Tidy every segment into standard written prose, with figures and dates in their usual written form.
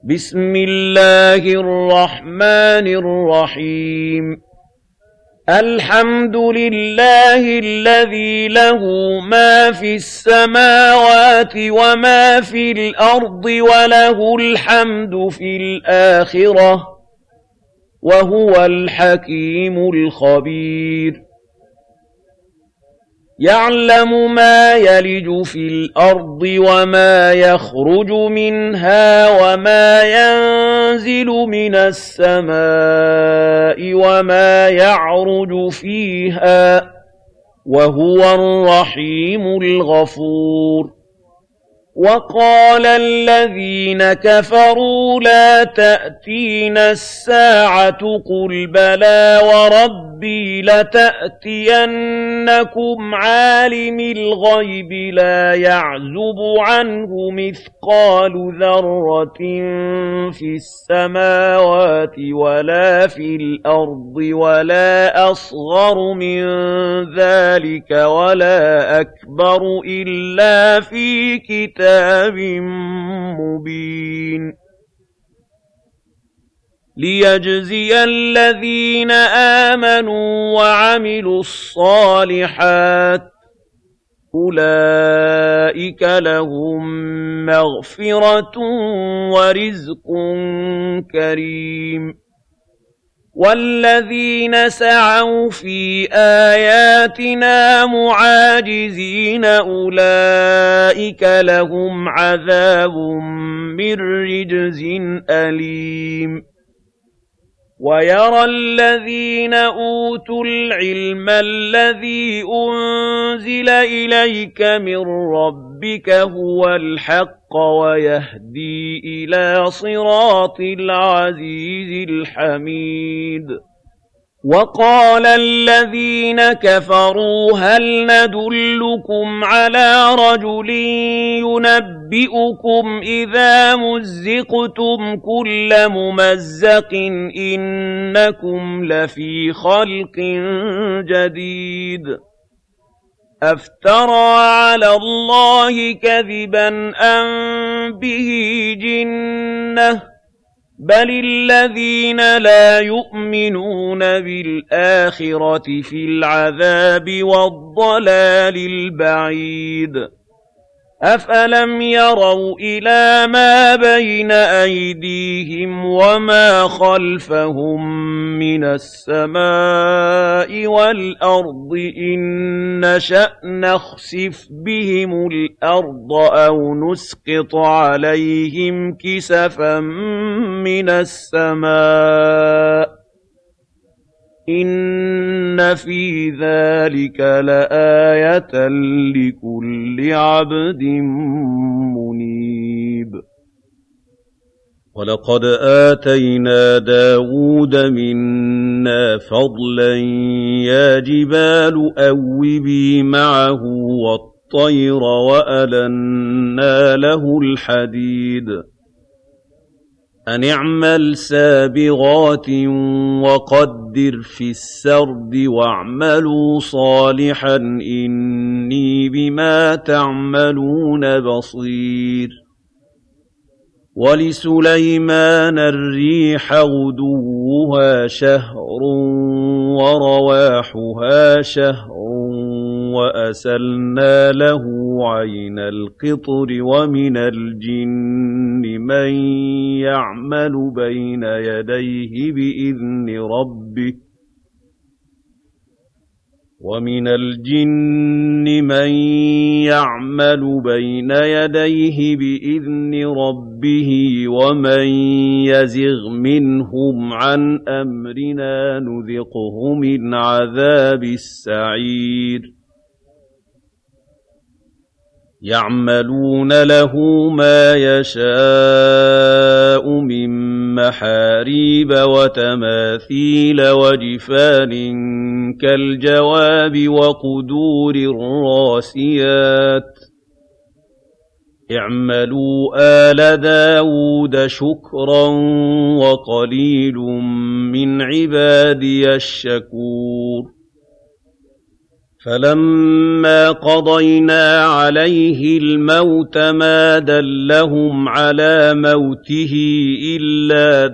بسم الله الرحمن الرحيم الحمد لله الذي له ما في السماوات وما في الأرض وله الحمد في الآخرة وهو الحكيم الخبير يعلم ما يلج في الأرض وما يخرج منها وما ينزل من السماء وما يعرج فيها وهو الرحيم الغفور وقال الذين كفروا لا تأتينا الساعة قل بلى وربي لتأتينكم عالم الغيب لا يعزب عنه مثقال ذرة في السماوات ولا في الأرض ولا أصغر من ذلك ولا أكبر إلا في كتاب مبين ليجزي الذين آمنوا وعملوا الصالحات أولئك لهم مغفرة ورزق كريم والذين سعوا في آياتنا معاجزين أولئك لهم عذاب من رجز أليم ويرى الذين أوتوا العلم الذي أنزل إليك من ربك هو الحق ويهدي إلى صراط العزيز الحميد وقال الذين كفروا هل ندلكم على رجل ينبئكم إذا مزقتم كل ممزق إنكم لفي خلق جديد أفترى على الله كذبا أم به جنة بل الذين لا يؤمنون بالآخرة في العذاب والضلال البعيد أفلم يروا إلى ما بين أيديهم وما خلفهم من السماء والأرض إن نشأ نخسف بهم الأرض أو نسقط عليهم كسفا من السماء إن في ذلك لآية لكل عبد منيب ولقد آتينا داود منا فضلا يا جبال أوبي معه والطير وألنا له الحديد أن اعمل سابغات وقدر في السرد واعملوا صالحا إني بما تعملون بصير ولسليمان الريح غدوها شهر ورواحها شهر وأسلنا له عين القطر ومن الجن من يعمل بين يديه بإذن ربه ومن يزغ منهم عن أمرنا نذقه من عذاب السعير يعملون له ما يشاء من محاريب وتماثيل وجفان كالجواب وقدور الراسيات اعملوا آل داود شكرا وقليل من عبادي الشكور فَلَمَّا قَضَيْنَا عَلَيْهِ الْمَوْتَ مَا دَلَّهُمْ عَلَىٰ مَوْتِهِ إِلَّا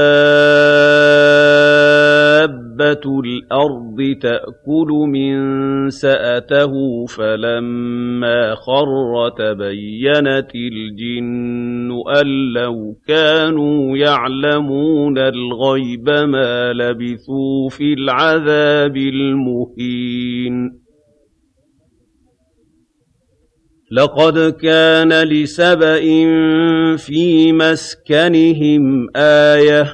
دَابَّةُ الْأَرْضِ تَأْكُلُ مِن سَأَتَهُ فَلَمَّا خَرَّ تَبَيَّنَتِ الْجِنُّ أَن لَّوْ كَانُوا يَعْلَمُونَ الْغَيْبَ مَا لَبِثُوا فِي الْعَذَابِ الْمُهِينِ لَقَدْ كَانَ لِسَبَإٍ فِي مَسْكَنِهِمْ آيَةٌ ۖ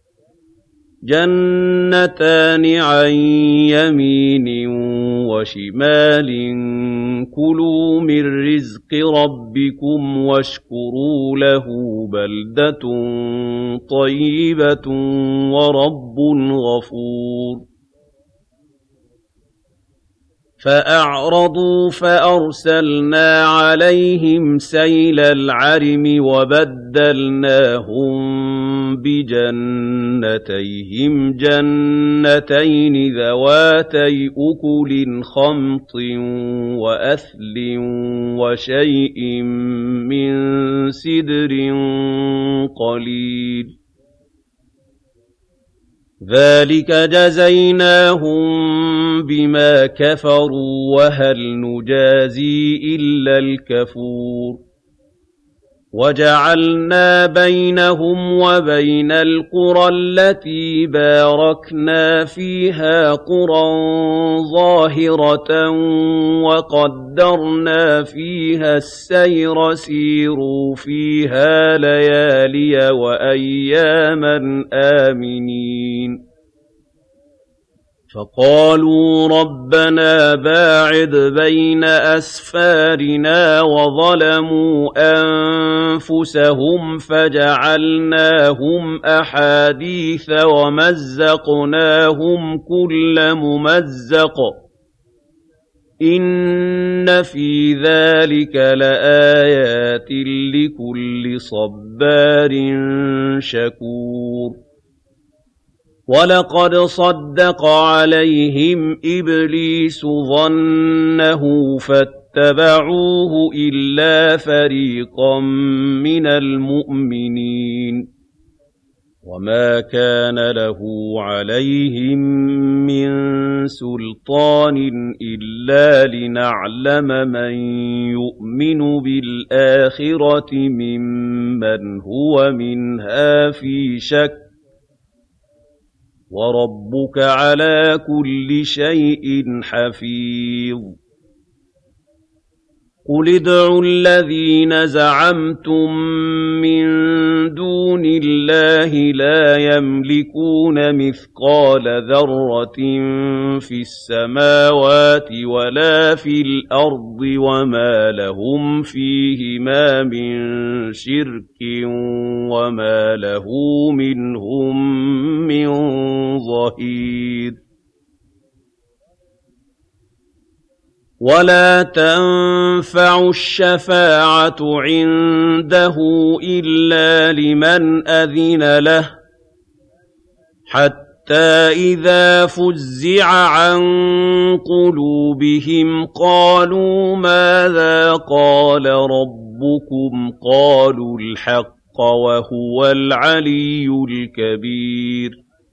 جَنَّتَانِ عَن يَمِينٍ وَشِمَالٍ ۖ كُلُوا مِن رِّزْقِ رَبِّكُمْ وَاشْكُرُوا لَهُ ۖ بَلْدَةٌ طَيِّبَةٌ وَرَبٌّ غَفُورٌ فَأَعْرَضُوا فَأَرْسَلْنَا عَلَيْهِمْ سَيْلَ الْعَرِمِ وَبَدَّلْنَاهُم بِجَنَّتَيْهِمْ جَنَّتَيْنِ ذَوَاتَيْ أُكُلٍ خَمْطٍ وَأَثْلٍ وَشَيْءٍ مِّن سِدْرٍ قَلِيلٍ ذَٰلِكَ جَزَيْنَاهُم بِمَا كَفَرُوا وَهَلْ نُجَازِي إِلَّا الْكَفُورَ وَجَعَلْنَا بَيْنَهُمْ وَبَيْنَ الْقُرَى الَّتِي بَارَكْنَا فِيهَا قُرًى ظَاهِرَةً وَقَدَّرْنَا فِيهَا السَّيْرَ سِيرُوا فِيهَا لَيَالِيَ وَأَيَّامًا آمِنِينَ فَقَالُوا رَبَّنَا بَاعِدْ بَيْنَ أَسْفَارِنَا وَظَلَمُوا أَنفُسَهُمْ فَجَعَلْنَاهُمْ أَحَادِيثَ وَمَزَّقْنَاهُمْ كُلَّ مُمَزَّقٍ إِنَّ فِي ذَٰلِكَ لَآيَاتٍ لِّكُلِّ صَبَّارٍ شَكُورٍ وَلَقَدْ صَدَّقَ عَلَيْهِمْ إِبْلِيسُ ظَنَّهُ فَاتَّبَعُوهُ إِلَّا فَرِيقًا مِّنَ الْمُؤْمِنِينَ وَمَا كَانَ لَهُ عَلَيْهِم مِّن سُلْطَانٍ إِلَّا لِنَعْلَمَ مَن يُؤْمِنُ بِالْآخِرَةِ مِمَّنْ هُوَ مِنْهَا فِي شَكٍّ وَرَبُّكَ عَلَىٰ كُلِّ شَيْءٍ حَفِيظٌ قُلِ ادْعُوا الَّذِينَ زَعَمْتُم مِّن دُونِ اللَّهِ لَا يَمْلِكُونَ مِثْقَالَ ذَرَّةٍ فِي السَّمَاوَاتِ وَلَا فِي الْأَرْضِ وَمَا لَهُمْ فِيهِمَا مِن شِرْكٍ وَمَا لَهُ مِنْهُم مِّن ظَهِيرٍ وَلَا تَنفَعُ الشَّفَاعَةُ عِندَهُ إِلَّا لِمَنْ أَذِنَ لَهُ حَتَّىٰ إِذَا فُزِّعَ عَن قُلُوبِهِمْ قَالُوا مَاذَا قَالَ رَبُّكُمْ قَالُوا الْحَقَّ وَهُوَ الْعَلِيُّ الْكَبِيرُ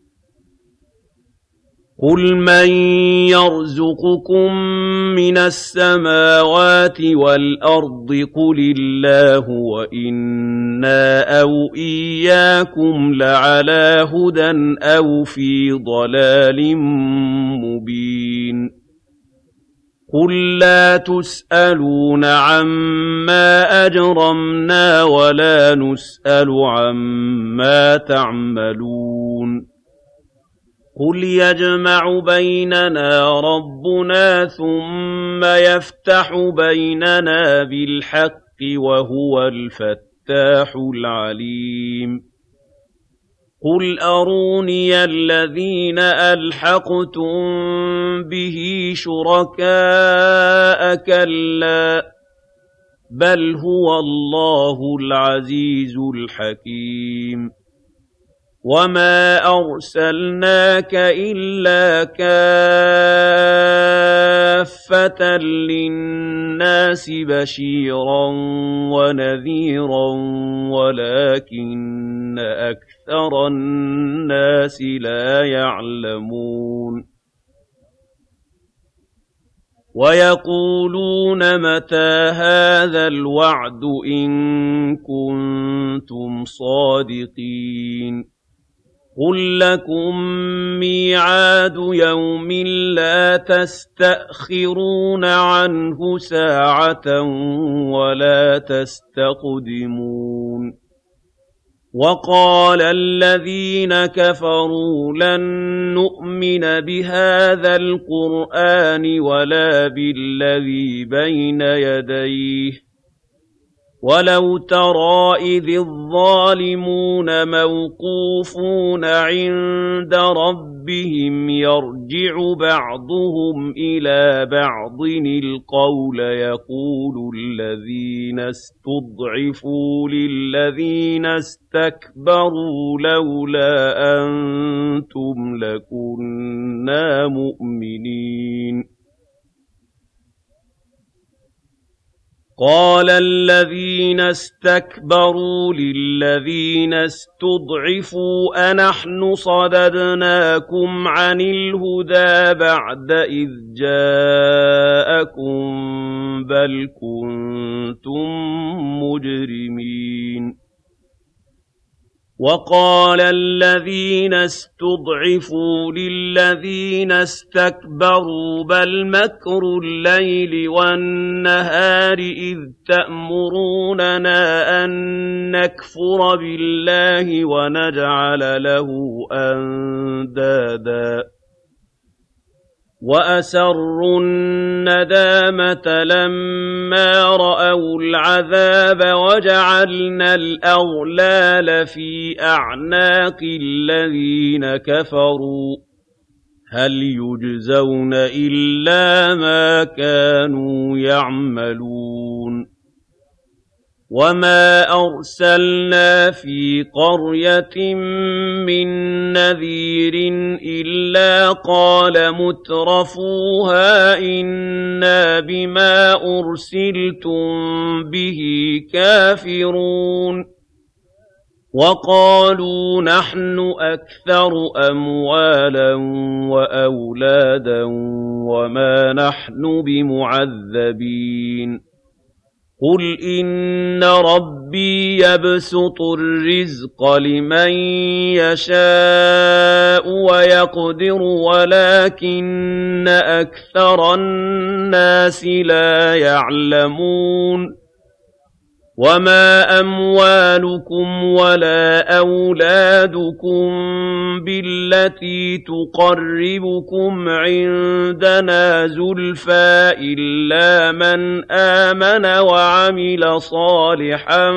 قُلْ مَن يَرْزُقُكُم مِّنَ السَّمَاوَاتِ وَالْأَرْضِ قُلِ اللَّهُ وَإِنَّا أَوْ إِيَّاكُمْ لَعَلَىٰ هُدًى أَوْ فِي ضَلَالٍ مُّبِينٍ قُل لَّا تُسْأَلُونَ عَمَّا أَجْرَمْنَا وَلَا نُسْأَلُ عَمَّا تَعْمَلُونَ قُلْ يَجْمَعُ بَيْنَنَا رَبُّنَا ثُمَّ يَفْتَحُ بَيْنَنَا بِالْحَقِّ وَهُوَ الْفَتَّاحُ الْعَلِيمُ قُلْ أَرُونِيَ الَّذِينَ أَلْحَقْتُم بِهِ شُرَكَاءَ كَلَّا بَلْ هُوَ اللَّهُ الْعَزِيزُ الْحَكِيمُ وَمَا أَرْسَلْنَاكَ إِلَّا كَافَّةً لِّلنَّاسِ بَشِيرًا وَنَذِيرًا وَلَٰكِنَّ أَكْثَرَ النَّاسِ لَا يَعْلَمُونَ وَيَقُولُونَ مَتَىٰ هَٰذَا الْوَعْدُ إِن كُنتُمْ صَادِقِينَ قُل لَّكُم مِّيعَادُ يَوْمٍ لَّا تَسْتَأْخِرُونَ عَنْهُ سَاعَةً وَلَا تَسْتَقْدِمُونَ وَقَالَ الَّذِينَ كَفَرُوا لَن نُّؤْمِنَ بِهَٰذَا الْقُرْآنِ وَلَا بِالَّذِي بَيْنَ يَدَيْهِ وَلَوْ تَرَىٰ إِذِ الظَّالِمُونَ مَوْقُوفُونَ عِندَ رَبِّهِمْ يَرْجِعُ بَعْضُهُمْ إِلَىٰ بَعْضٍ الْقَوْلَ يَقُولُ الَّذِينَ اسْتُضْعِفُوا لِلَّذِينَ اسْتَكْبَرُوا لَوْلَا أَنتُمْ لَكُنَّا مُؤْمِنِينَ قَالَ الَّذِينَ اسْتَكْبَرُوا لِلَّذِينَ اسْتُضْعِفُوا أَنَحْنُ صَدَدْنَاكُمْ عَنِ الْهُدَىٰ بَعْدَ إِذْ جَاءَكُم بَلْ كُنتُم مُّجْرِمِينَ وَقَالَ الَّذِينَ اسْتُضْعِفُوا لِلَّذِينَ اسْتَكْبَرُوا بَلْ مَكْرُ اللَّيْلِ وَالنَّهَارِ إِذْ تَأْمُرُونَنَا أَن نَّكْفُرَ بِاللَّهِ وَنَجْعَلَ لَهُ أَندَادًا وَأَسَرُّوا النَّدَامَةَ لَمَّا رَأَوُا الْعَذَابَ وَجَعَلْنَا الْأَغْلَالَ فِي أَعْنَاقِ الَّذِينَ كَفَرُوا هَلْ يُجْزَوْنَ إِلَّا مَا كَانُوا يَعْمَلُونَ وَمَا أَرْسَلْنَا فِي قَرْيَةٍ مِّن نَّذِيرٍ إِلَّا قَالَ مُتْرَفُوهَا إِنَّا بِمَا أُرْسِلْتُم بِهِ كَافِرُونَ وَقَالُوا نَحْنُ أَكْثَرُ أَمْوَالًا وَأَوْلَادًا وَمَا نَحْنُ بِمُعَذَّبِينَ قُلْ إِنَّ رَبِّي يَبْسُطُ الرِّزْقَ لِمَن يَشَاءُ وَيَقْدِرُ وَلَٰكِنَّ أَكْثَرَ النَّاسِ لَا يَعْلَمُونَ وَمَا أَمْوَالُكُمْ وَلَا أَوْلَادُكُم بِالَّتِي تُقَرِّبُكُمْ عِندَنَا زُلْفَىٰ إِلَّا مَنْ آمَنَ وَعَمِلَ صَالِحًا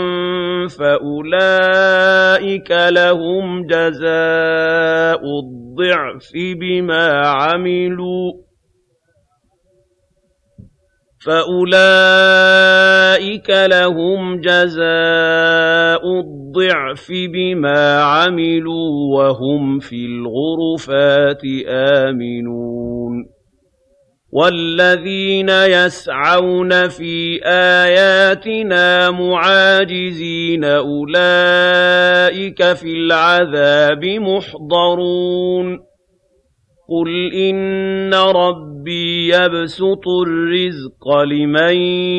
فَأُولَٰئِكَ لَهُمْ جَزَاءُ الضِّعْفِ بِمَا عَمِلُوا وَهُمْ فِي الْغُرُفَاتِ آمِنُونَ وَالَّذِينَ يَسْعَوْنَ فِي آيَاتِنَا مُعَاجِزِينَ أُولَٰئِكَ فِي الْعَذَابِ مُحْضَرُونَ قُلْ إِنَّ رَبِّي يَبْسُطُ الرِّزْقَ لِمَن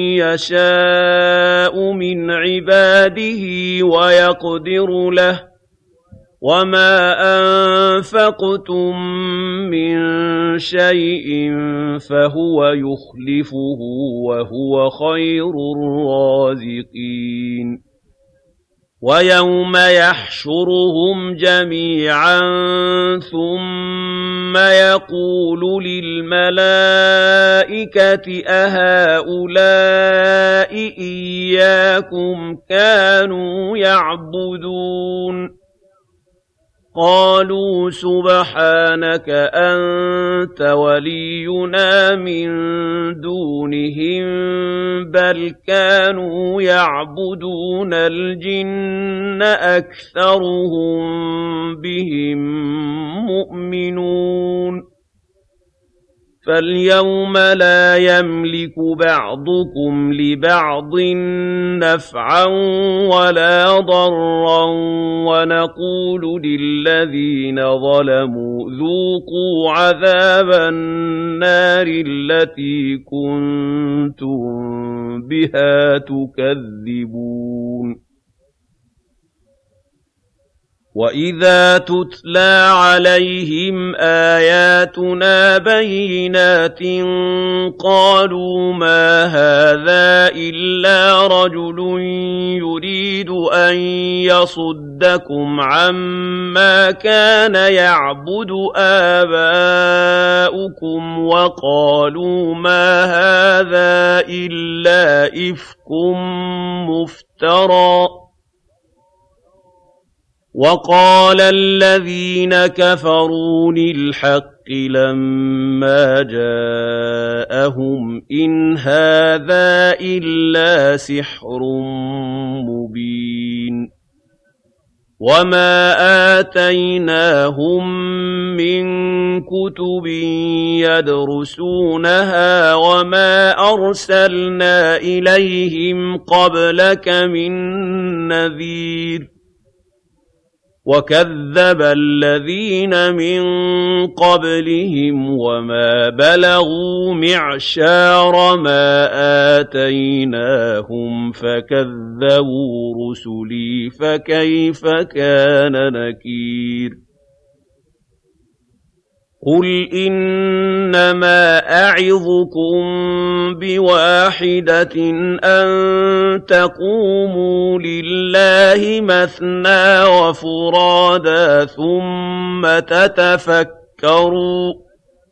يَشَاءُ مِنْ عِبَادِهِ وَيَقْدِرُ لَهُ وَمَا أَنفَقْتُم مِّن شَيْءٍ فَهُوَ يُخْلِفُهُ وَهُوَ خَيْرُ الرَّازِقِينَ وَيَوْمَ يَحْشُرُهُمْ جَمِيعًا ثُمَّ يَقُولُ لِلْمَلَائِكَةِ أَهَٰؤُلَاءِ إِيَّاكُمْ كَانُوا يَعْبُدُونَ قَالُوا سُبْحَانَكَ أَنتَ وَلِيُّنَا مِن دُونِهِم بَلْ كَانُوا يَعْبُدُونَ الْجِنَّ أَكْثَرُهُم بِهِم مُّؤْمِنُونَ فَالْيَوْمَ لَا يَمْلِكُ بَعْضُكُمْ لِبَعْضٍ نَّفْعًا وَلَا ضَرًّا وَنَقُولُ لِلَّذِينَ ظَلَمُوا ذُوقُوا عَذَابَ النَّارِ الَّتِي كُنتُم بِهَا تُكَذِّبُونَ وَإِذَا تُتْلَىٰ عَلَيْهِمْ آيَاتُنَا بَيِّنَاتٍ قَالُوا مَا هَٰذَا إِلَّا رَجُلٌ يُرِيدُ أَن يَصُدَّكُمْ عَمَّا كَانَ يَعْبُدُ آبَاؤُكُمْ وَقَالُوا مَا هَٰذَا إِلَّا إِفْكٌ مُّفْتَرًى وَقَالَ الَّذِينَ كَفَرُوا لِلْحَقِّ لَمَّا جَاءَهُمْ إِنْ هَٰذَا إِلَّا سِحْرٌ مُّبِينٌ وَمَا آتَيْنَاهُم مِّن كُتُبٍ يَدْرُسُونَهَا وَمَا أَرْسَلْنَا إِلَيْهِمْ قَبْلَكَ مِن نَّذِيرٍ وَكَذَّبَ الَّذِينَ مِن قَبْلِهِمْ وَمَا بَلَغُوا مِعْشَارَ مَا آتَيْنَاهُمْ فَكَذَّبُوا رُسُلِي فَكَيْفَ كَانَ نَكِيرِ قُلْ إِنَّمَا أَعِظُكُم بِوَاحِدَةٍ أَن تَقُومُوا لِلَّهِ مَثْنَىٰ وَفُرَادَىٰ ثُمَّ تَتَفَكَّرُوا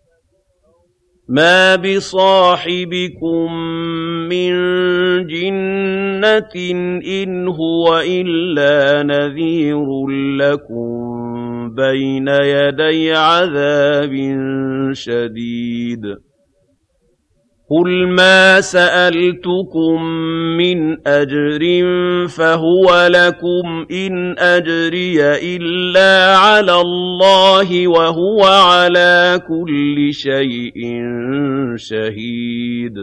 مَا بِصَاحِبِكُم مِّن جِنَّةٍ إِنْ هُوَ إِلَّا نَذِيرٌ لَّكُم بَيْنَ يَدَيْ عَذَابٍ شَدِيدٍ قُلْ مَا سَأَلْتُكُم مِّنْ أَجْرٍ فَهُوَ لَكُمْ إِنْ أَجْرِيَ إِلَّا عَلَى اللَّهِ وَهُوَ عَلَىٰ كُلِّ شَيْءٍ شَهِيدٌ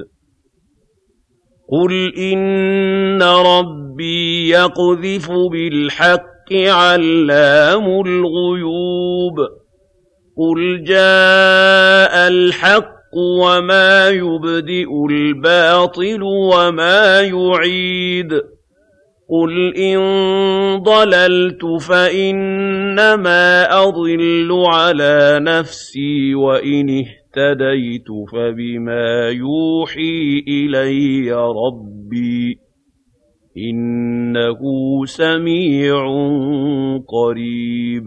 قُلْ إِنَّ رَبِّي يَقْذِفُ بِالْحَقِّ عَلَّامُ الْغُيُوبِ قُلْ جَاءَ الْحَقُّ وَمَا يُبْدِئُ الْبَاطِلُ وَمَا يُعِيدُ قُلْ إِن ضَلَلْتُ فَإِنَّمَا أَضِلُّ عَلَىٰ نَفْسِي وَإِنِ اهْتَدَيْتُ فَبِمَا يُوحِي إِلَيَّ رَبِّي إِنَّهُ سَمِيعٌ قَرِيبٌ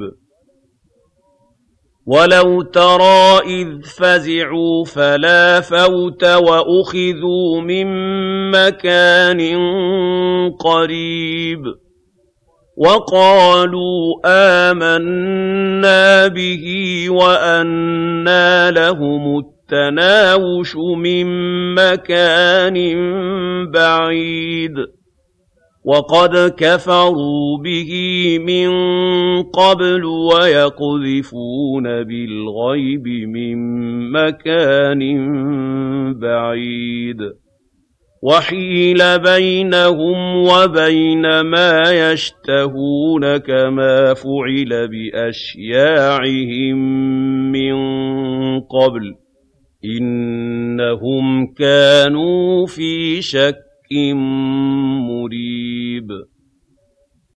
وَلَوْ تَرَىٰ إِذْ فَزِعُوا فَلَا فَوْتَ وَأُخِذُوا مِن مَّكَانٍ قَرِيبٍ وَقَالُوا آمَنَّا بِهِ وَأَنَّىٰ لَهُمُ التَّنَاوُشُ مِن مَّكَانٍ بَعِيدٍ وَقَدْ كَفَرُوا بِهِ مِن قَبْلُ وَيَقْذِفُونَ بِالْغَيْبِ مِن مَّكَانٍ بَعِيدٍ وَحِيلَ بَيْنَهُمْ وَبَيْنَ مَا يَشْتَهُونَ كَمَا فُعِلَ بِأَشْيَاعِهِم مِّن قَبْلُ إِنَّهُمْ كَانُوا فِي شَكٍّ مُّرِيبٍ